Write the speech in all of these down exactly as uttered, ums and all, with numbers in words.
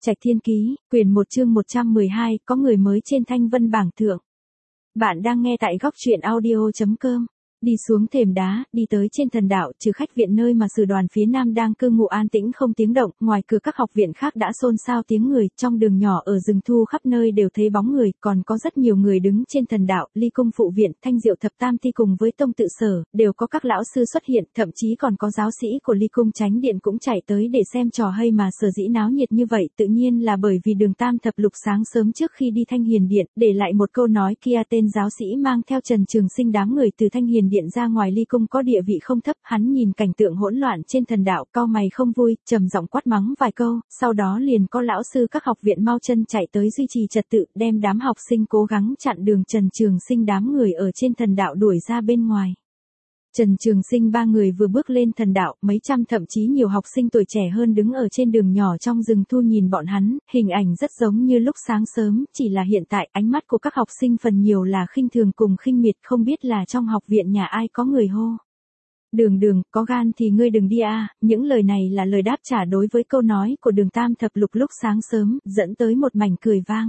Trạch Thiên Ký, quyển một chương một trăm mười hai, có người mới trên thanh vân bảng thượng. Bạn đang nghe tại góc truyện audio chấm com. Đi xuống thềm đá, đi tới trên thần đạo, trừ khách viện nơi mà sử đoàn phía nam đang cư ngụ an tĩnh không tiếng động, ngoài cửa các học viện khác đã xôn xao tiếng người, trong đường nhỏ ở rừng thu khắp nơi đều thấy bóng người, còn có rất nhiều người đứng trên thần đạo, ly cung phụ viện, thanh diệu thập tam thi cùng với tông tự sở, đều có các lão sư xuất hiện, thậm chí còn có giáo sĩ của ly cung chánh điện cũng chạy tới để xem trò hay mà sở dĩ náo nhiệt như vậy, tự nhiên là bởi vì đường tam thập lục sáng sớm trước khi đi thanh hiền điện, để lại một câu nói kia tên giáo sĩ mang theo Trần Trường Sinh đám người từ thanh hiền điện ra ngoài ly cung có địa vị không thấp, hắn nhìn cảnh tượng hỗn loạn trên thần đạo, cau mày không vui, trầm giọng quát mắng vài câu, sau đó liền có lão sư các học viện mau chân chạy tới duy trì trật tự, đem đám học sinh cố gắng chặn đường Trần Trường Sinh đám người ở trên thần đạo đuổi ra bên ngoài. Trần Trường Sinh ba người vừa bước lên thần đạo, mấy trăm thậm chí nhiều học sinh tuổi trẻ hơn đứng ở trên đường nhỏ trong rừng thu nhìn bọn hắn, hình ảnh rất giống như lúc sáng sớm, chỉ là hiện tại ánh mắt của các học sinh phần nhiều là khinh thường cùng khinh miệt, không biết là trong học viện nhà ai có người hô. Đường đường, có gan thì ngươi đừng đi a. Những lời này là lời đáp trả đối với câu nói của đường tam thập lục lúc sáng sớm, dẫn tới một mảnh cười vang.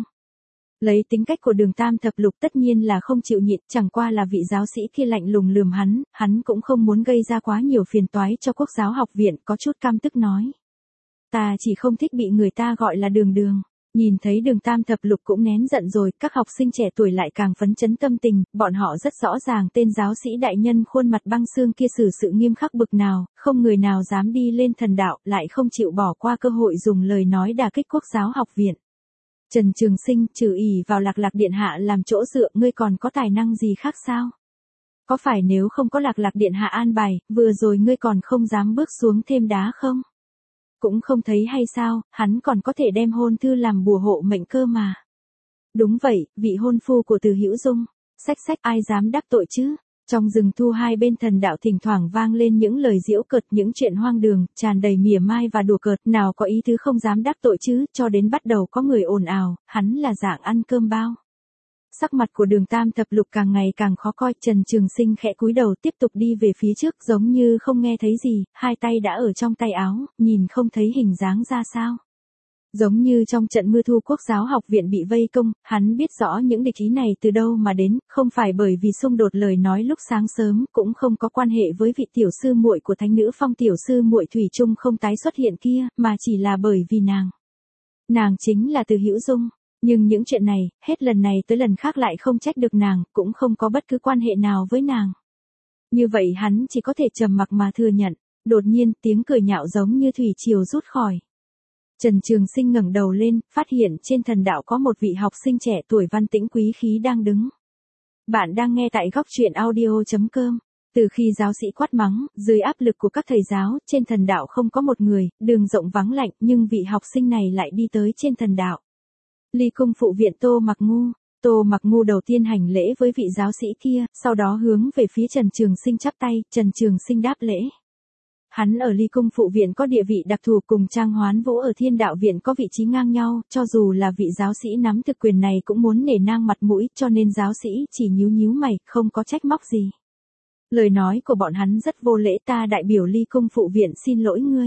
Lấy tính cách của đường tam thập lục tất nhiên là không chịu nhịn, chẳng qua là vị giáo sĩ kia lạnh lùng lườm hắn, hắn cũng không muốn gây ra quá nhiều phiền toái cho quốc giáo học viện, có chút căm tức nói. Ta chỉ không thích bị người ta gọi là đường đường. Nhìn thấy đường tam thập lục cũng nén giận rồi, các học sinh trẻ tuổi lại càng phấn chấn tâm tình, bọn họ rất rõ ràng tên giáo sĩ đại nhân khuôn mặt băng xương kia xử sự nghiêm khắc bực nào, không người nào dám đi lên thần đạo, lại không chịu bỏ qua cơ hội dùng lời nói đả kích quốc giáo học viện. Trần Trường Sinh, trừ ỷ vào Lạc Lạc điện hạ làm chỗ dựa, ngươi còn có tài năng gì khác sao? Có phải nếu không có Lạc Lạc điện hạ an bài, vừa rồi ngươi còn không dám bước xuống thêm đá không? Cũng không thấy hay sao, hắn còn có thể đem hôn thư làm bùa hộ mệnh cơ mà. Đúng vậy, vị hôn phu của Từ Hữu Dung. Xách xách, ai dám đắc tội chứ? Trong rừng thu hai bên thần đạo thỉnh thoảng vang lên những lời giễu cợt, những chuyện hoang đường, tràn đầy mỉa mai và đùa cợt, nào có ý tứ không dám đắc tội chứ, cho đến bắt đầu có người ồn ào, hắn là dạng ăn cơm bao. Sắc mặt của đường tam thập lục càng ngày càng khó coi, Trần Trường Sinh khẽ cúi đầu tiếp tục đi về phía trước giống như không nghe thấy gì, hai tay đã ở trong tay áo, nhìn không thấy hình dáng ra sao. Giống như trong trận mưa thu quốc giáo học viện bị vây công, hắn biết rõ những địch ý này từ đâu mà đến, không phải bởi vì xung đột lời nói lúc sáng sớm, cũng không có quan hệ với vị tiểu sư muội của thánh nữ phong tiểu sư muội thủy chung không tái xuất hiện kia, mà chỉ là bởi vì nàng. Nàng chính là Từ Hữu Dung, nhưng những chuyện này, hết lần này tới lần khác lại không trách được nàng, cũng không có bất cứ quan hệ nào với nàng. Như vậy hắn chỉ có thể trầm mặc mà thừa nhận, đột nhiên tiếng cười nhạo giống như thủy triều rút khỏi. Trần Trường Sinh ngẩng đầu lên, phát hiện trên thần đạo có một vị học sinh trẻ tuổi văn tĩnh quý khí đang đứng. Bạn đang nghe tại góc truyện audio chấm com. Từ khi giáo sĩ quát mắng, dưới áp lực của các thầy giáo, trên thần đạo không có một người, đường rộng vắng lạnh, nhưng vị học sinh này lại đi tới trên thần đạo. Ly cung phụ viện Tô Mặc Ngu. Tô Mặc Ngu đầu tiên hành lễ với vị giáo sĩ kia, sau đó hướng về phía Trần Trường Sinh chắp tay, Trần Trường Sinh đáp lễ. Hắn ở ly cung phụ viện có địa vị đặc thù cùng Trang Hoán Vũ ở thiên đạo viện có vị trí ngang nhau, cho dù là vị giáo sĩ nắm thực quyền này cũng muốn nể nang mặt mũi, cho nên giáo sĩ chỉ nhíu nhíu mày, không có trách móc gì. Lời nói của bọn hắn rất vô lễ, ta đại biểu ly cung phụ viện xin lỗi ngươi.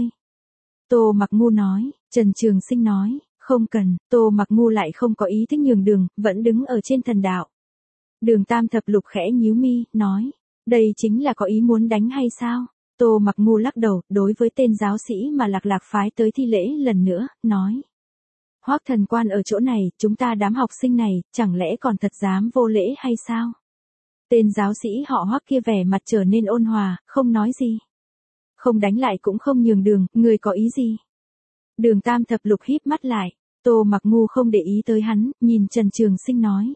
Tô Mặc Ngu nói, Trần Trường Sinh nói, không cần, Tô Mặc Ngu lại không có ý thích nhường đường, vẫn đứng ở trên thần đạo. Đường tam thập lục khẽ nhíu mi, nói, đây chính là có ý muốn đánh hay sao? Tô Mặc Ngu lắc đầu, đối với tên giáo sĩ mà Lạc Lạc phái tới thi lễ lần nữa, nói. Hoắc thần quan ở chỗ này, chúng ta đám học sinh này, chẳng lẽ còn thật dám vô lễ hay sao? Tên giáo sĩ họ Hoắc kia vẻ mặt trở nên ôn hòa, không nói gì. Không đánh lại cũng không nhường đường, người có ý gì? Đường tam thập lục híp mắt lại, Tô Mặc Ngu không để ý tới hắn, nhìn Trần Trường Sinh nói.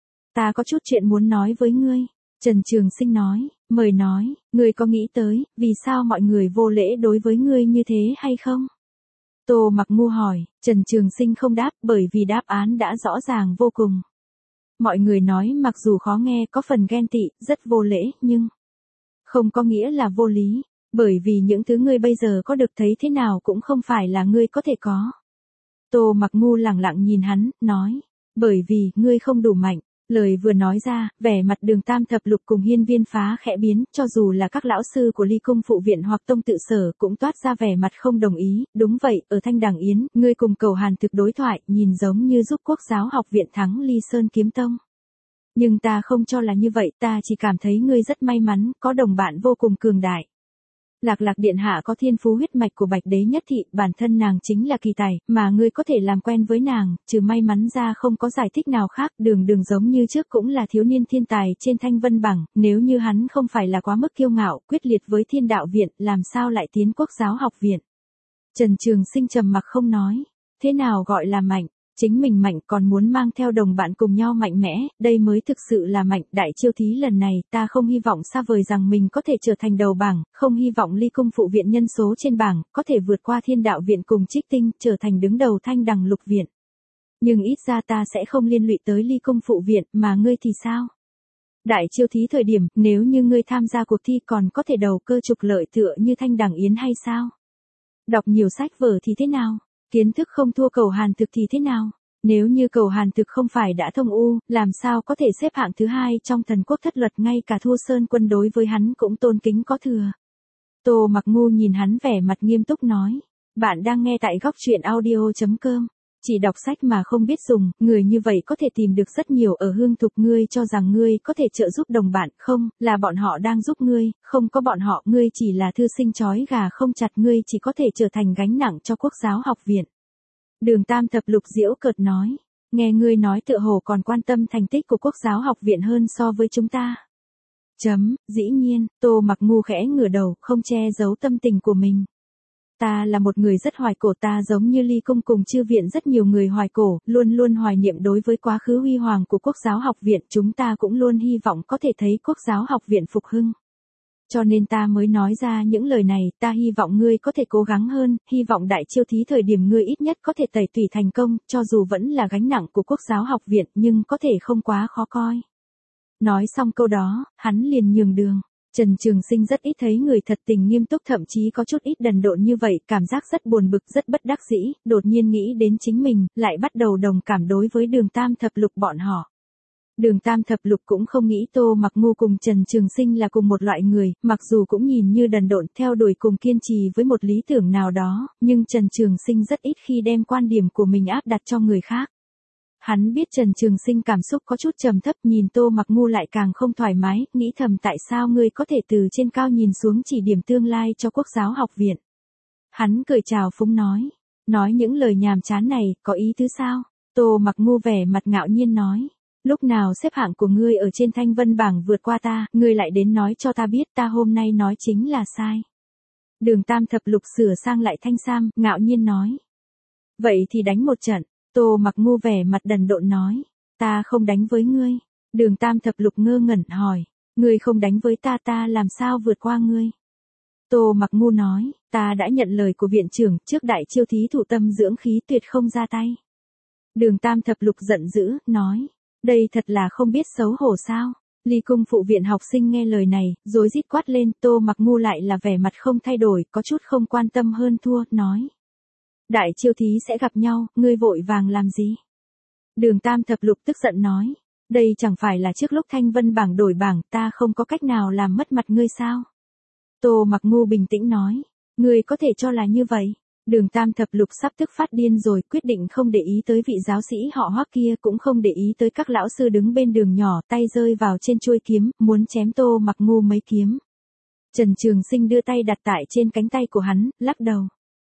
Ta có chút chuyện muốn nói với ngươi. Trần Trường Sinh nói, mời nói, ngươi có nghĩ tới, vì sao mọi người vô lễ đối với ngươi như thế hay không? Tô Mặc Ngu hỏi, Trần Trường Sinh không đáp, bởi vì đáp án đã rõ ràng vô cùng. Mọi người nói mặc dù khó nghe có phần ghen tị, rất vô lễ, nhưng không có nghĩa là vô lý, bởi vì những thứ ngươi bây giờ có được thấy thế nào cũng không phải là ngươi có thể có. Tô Mặc Ngu lẳng lặng nhìn hắn, nói, bởi vì ngươi không đủ mạnh. Lời vừa nói ra, vẻ mặt Đường Tam Thập Lục cùng Hiên Viên Phá khẽ biến, cho dù là các lão sư của Ly Cung phụ viện hoặc tông tự sở cũng toát ra vẻ mặt không đồng ý, đúng vậy, ở Thanh Đằng Yến, ngươi cùng Cầu Hàn Thực đối thoại, nhìn giống như giúp Quốc giáo học viện thắng Ly Sơn Kiếm Tông. Nhưng ta không cho là như vậy, ta chỉ cảm thấy ngươi rất may mắn, có đồng bạn vô cùng cường đại. Lạc Lạc điện hạ có thiên phú huyết mạch của Bạch Đế nhất thị, bản thân nàng chính là kỳ tài, mà ngươi có thể làm quen với nàng, trừ may mắn ra không có giải thích nào khác, Đường Đường giống như trước cũng là thiếu niên thiên tài trên thanh vân bảng, nếu như hắn không phải là quá mức kiêu ngạo, quyết liệt với Thiên Đạo viện, làm sao lại tiến Quốc giáo học viện. Trần Trường Sinh trầm mặc không nói, thế nào gọi là mạnh? Chính mình mạnh còn muốn mang theo đồng bạn cùng nhau mạnh mẽ, đây mới thực sự là mạnh. Đại chiêu thí lần này ta không hy vọng xa vời rằng mình có thể trở thành đầu bảng, không hy vọng Ly Cung phụ viện nhân số trên bảng, có thể vượt qua Thiên Đạo viện cùng Trích Tinh, trở thành đứng đầu Thanh Đằng lục viện. Nhưng ít ra ta sẽ không liên lụy tới Ly Cung phụ viện, mà ngươi thì sao? Đại chiêu thí thời điểm, nếu như ngươi tham gia cuộc thi còn có thể đầu cơ trục lợi tựa như Thanh Đằng Yến hay sao? Đọc nhiều sách vở thì thế nào? Kiến thức không thua Cầu Hàn Thực thì thế nào? Nếu như Cầu Hàn Thực không phải đã thông u, làm sao có thể xếp hạng thứ hai trong thần quốc thất luật, ngay cả Thua Sơn Quân đối với hắn cũng tôn kính có thừa. Tô Mặc Ngu nhìn hắn vẻ mặt nghiêm túc nói, bạn đang nghe tại góc truyện audio chấm com. Chỉ đọc sách mà không biết dùng, người như vậy có thể tìm được rất nhiều ở Hương Thục, ngươi cho rằng ngươi có thể trợ giúp đồng bạn, không, là bọn họ đang giúp ngươi, không có bọn họ, ngươi chỉ là thư sinh chói gà không chặt, ngươi chỉ có thể trở thành gánh nặng cho Quốc giáo học viện. Đường Tam Thập Lục giễu cợt nói, nghe ngươi nói tựa hồ còn quan tâm thành tích của Quốc giáo học viện hơn so với chúng ta. Chấm, dĩ nhiên, Tô Mặc Ngu khẽ ngửa đầu, không che giấu tâm tình của mình. Ta là một người rất hoài cổ, ta giống như Ly Cung cùng Chư viện rất nhiều người hoài cổ, luôn luôn hoài niệm đối với quá khứ huy hoàng của Quốc giáo học viện, chúng ta cũng luôn hy vọng có thể thấy Quốc giáo học viện phục hưng. Cho nên ta mới nói ra những lời này, ta hy vọng ngươi có thể cố gắng hơn, hy vọng đại chiêu thí thời điểm ngươi ít nhất có thể tẩy tủy thành công, cho dù vẫn là gánh nặng của Quốc giáo học viện nhưng có thể không quá khó coi. Nói xong câu đó, hắn liền nhường đường. Trần Trường Sinh rất ít thấy người thật tình nghiêm túc, thậm chí có chút ít đần độn như vậy, cảm giác rất buồn bực, rất bất đắc dĩ, đột nhiên nghĩ đến chính mình, lại bắt đầu đồng cảm đối với Đường Tam Thập Lục bọn họ. Đường Tam Thập Lục cũng không nghĩ Tô Mặc Ngu cùng Trần Trường Sinh là cùng một loại người, mặc dù cũng nhìn như đần độn, theo đuổi cùng kiên trì với một lý tưởng nào đó, nhưng Trần Trường Sinh rất ít khi đem quan điểm của mình áp đặt cho người khác. Hắn biết Trần Trường Sinh cảm xúc có chút trầm thấp, nhìn Tô Mặc Ngu lại càng không thoải mái, nghĩ thầm tại sao ngươi có thể từ trên cao nhìn xuống chỉ điểm tương lai cho Quốc giáo học viện. Hắn cười chào phúng nói, nói những lời nhàm chán này, có ý tứ sao? Tô Mặc Ngu vẻ mặt ngạo nhiên nói, lúc nào xếp hạng của ngươi ở trên thanh vân bảng vượt qua ta, ngươi lại đến nói cho ta biết, ta hôm nay nói chính là sai. Đường Tam Thập Lục sửa sang lại thanh sam, ngạo nhiên nói, vậy thì đánh một trận. Tô Mặc Ngu vẻ mặt đần độn nói, ta không đánh với ngươi. Đường Tam Thập Lục ngơ ngẩn hỏi, ngươi không đánh với ta, ta làm sao vượt qua ngươi? Tô Mặc Ngu nói, ta đã nhận lời của viện trưởng, trước đại chiêu thí thủ tâm dưỡng khí, tuyệt không ra tay. Đường Tam Thập Lục giận dữ, nói, đây thật là không biết xấu hổ sao? Ly Cung phụ viện học sinh nghe lời này, rối rít quát lên, Tô Mặc Ngu lại là vẻ mặt không thay đổi, có chút không quan tâm hơn thua, nói, đại chiêu thí sẽ gặp nhau, ngươi vội vàng làm gì? Đường Tam Thập Lục tức giận nói, đây chẳng phải là trước lúc thanh vân bảng đổi bảng, ta không có cách nào làm mất mặt ngươi sao? Tô Mặc Ngu bình tĩnh nói, ngươi có thể cho là như vậy. Đường Tam Thập Lục sắp tức phát điên rồi, quyết định không để ý tới vị giáo sĩ họ Hoắc kia, cũng không để ý tới các lão sư đứng bên đường nhỏ, tay rơi vào trên chuôi kiếm, muốn chém Tô Mặc Ngu mấy kiếm. Trần Trường Sinh đưa tay đặt tại trên cánh tay của hắn, lắc đầu.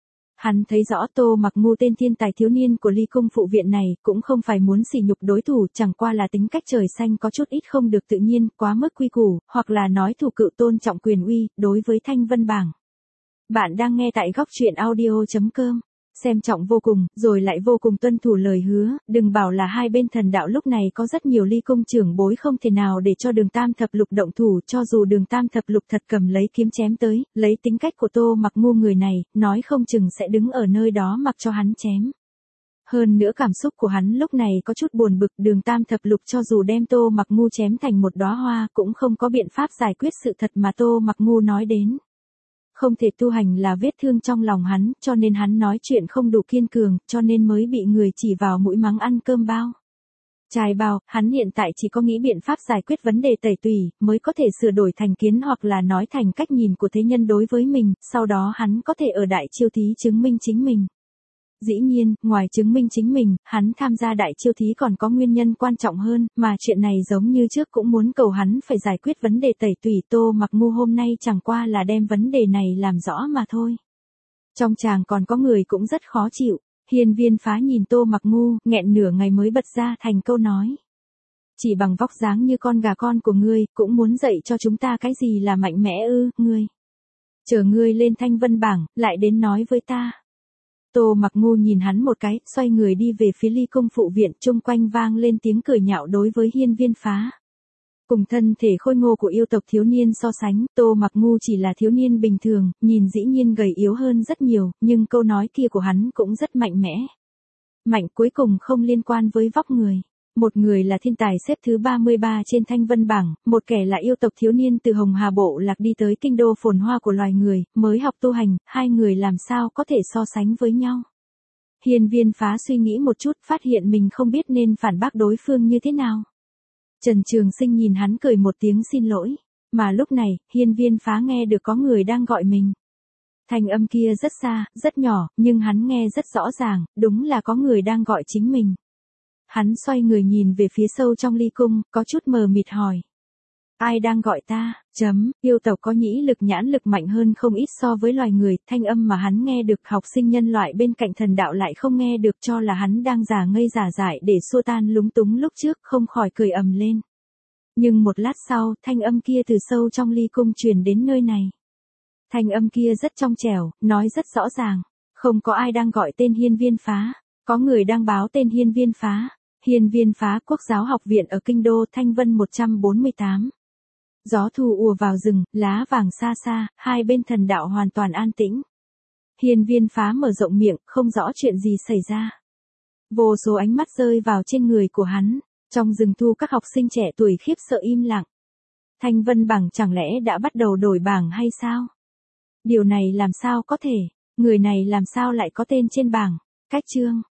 Hắn thấy rõ Tô Mặc Ngu tên thiên tài thiếu niên của Ly Cung phụ viện này, cũng không phải muốn sỉ nhục đối thủ, chẳng qua là tính cách trời xanh có chút ít không được tự nhiên, quá mức quy củ, hoặc là nói thủ cựu tôn trọng quyền uy, đối với thanh vân bảng. Bạn đang nghe tại góc truyện audio chấm com. Xem trọng vô cùng, rồi lại vô cùng tuân thủ lời hứa, đừng bảo là hai bên thần đạo lúc này có rất nhiều Ly Cung trưởng bối không thể nào để cho Đường Tam Thập Lục động thủ, cho dù Đường Tam Thập Lục thật cầm lấy kiếm chém tới, lấy tính cách của Tô Mặc Ngu người này, nói không chừng sẽ đứng ở nơi đó mặc cho hắn chém. Hơn nữa cảm xúc của hắn lúc này có chút buồn bực, Đường Tam Thập Lục cho dù đem Tô Mặc Ngu chém thành một đóa hoa cũng không có biện pháp giải quyết sự thật mà Tô Mặc Ngu nói đến. Không thể tu hành là vết thương trong lòng hắn, cho nên hắn nói chuyện không đủ kiên cường, cho nên mới bị người chỉ vào mũi mắng ăn cơm bao. Trai bao, hắn hiện tại chỉ có nghĩ biện pháp giải quyết vấn đề tẩy tùy, mới có thể sửa đổi thành kiến hoặc là nói thành cách nhìn của thế nhân đối với mình, sau đó hắn có thể ở đại chiêu thí chứng minh chính mình. Dĩ nhiên, ngoài chứng minh chính mình, hắn tham gia đại chiêu thí còn có nguyên nhân quan trọng hơn, mà chuyện này giống như trước cũng muốn cầu hắn phải giải quyết vấn đề tẩy tùy. Tô Mặc Ngu hôm nay chẳng qua là đem vấn đề này làm rõ mà thôi. Trong chàng còn có người cũng rất khó chịu. Hiên Viên Phá nhìn Tô Mặc Ngu, nghẹn nửa ngày mới bật ra thành câu nói. Chỉ bằng vóc dáng như con gà con của ngươi, cũng muốn dạy cho chúng ta cái gì là mạnh mẽ ư, ngươi. Chờ ngươi lên thanh vân bảng, lại đến nói với ta. Tô Mặc Ngu nhìn hắn một cái, xoay người đi về phía Ly Cung phụ viện, chung quanh vang lên tiếng cười nhạo đối với Hiên Viên Phá. Cùng thân thể khôi ngô của yêu tộc thiếu niên so sánh, Tô Mặc Ngu chỉ là thiếu niên bình thường, nhìn dĩ nhiên gầy yếu hơn rất nhiều, nhưng câu nói kia của hắn cũng rất mạnh mẽ. Mạnh cuối cùng không liên quan với vóc người. Một người là thiên tài xếp thứ ba mươi ba trên thanh vân bảng, một kẻ là yêu tộc thiếu niên từ Hồng Hà Bộ Lạc đi tới kinh đô phồn hoa của loài người, mới học tu hành, hai người làm sao có thể so sánh với nhau. Hiên Viên Phá suy nghĩ một chút, phát hiện mình không biết nên phản bác đối phương như thế nào. Trần Trường Sinh nhìn hắn cười một tiếng xin lỗi, mà lúc này, Hiên Viên Phá nghe được có người đang gọi mình. Thanh âm kia rất xa, rất nhỏ, nhưng hắn nghe rất rõ ràng, đúng là có người đang gọi chính mình. Hắn xoay người nhìn về phía sâu trong ly cung, có chút mờ mịt hỏi. Ai đang gọi ta? Chấm, yêu tộc có nhĩ lực nhãn lực mạnh hơn không ít so với loài người, thanh âm mà hắn nghe được học sinh nhân loại bên cạnh thần đạo lại không nghe được, cho là hắn đang giả ngây giả dại để xua tan lúng túng lúc trước, không khỏi cười ầm lên. Nhưng một lát sau, thanh âm kia từ sâu trong ly cung truyền đến nơi này. Thanh âm kia rất trong trẻo, nói rất rõ ràng, không có ai đang gọi tên Hiên Viên Phá, có người đang báo tên Hiên Viên Phá. Hiên Viên Phá, Quốc giáo học viện ở kinh đô, Thanh Vân một trăm bốn mươi tám. Gió thu ùa vào rừng, lá vàng xa xa, hai bên thần đạo hoàn toàn an tĩnh. Hiên Viên Phá mở rộng miệng, không rõ chuyện gì xảy ra. Vô số ánh mắt rơi vào trên người của hắn, trong rừng thu các học sinh trẻ tuổi khiếp sợ im lặng. Thanh vân bảng chẳng lẽ đã bắt đầu đổi bảng hay sao? Điều này làm sao có thể, người này làm sao lại có tên trên bảng? Cách chương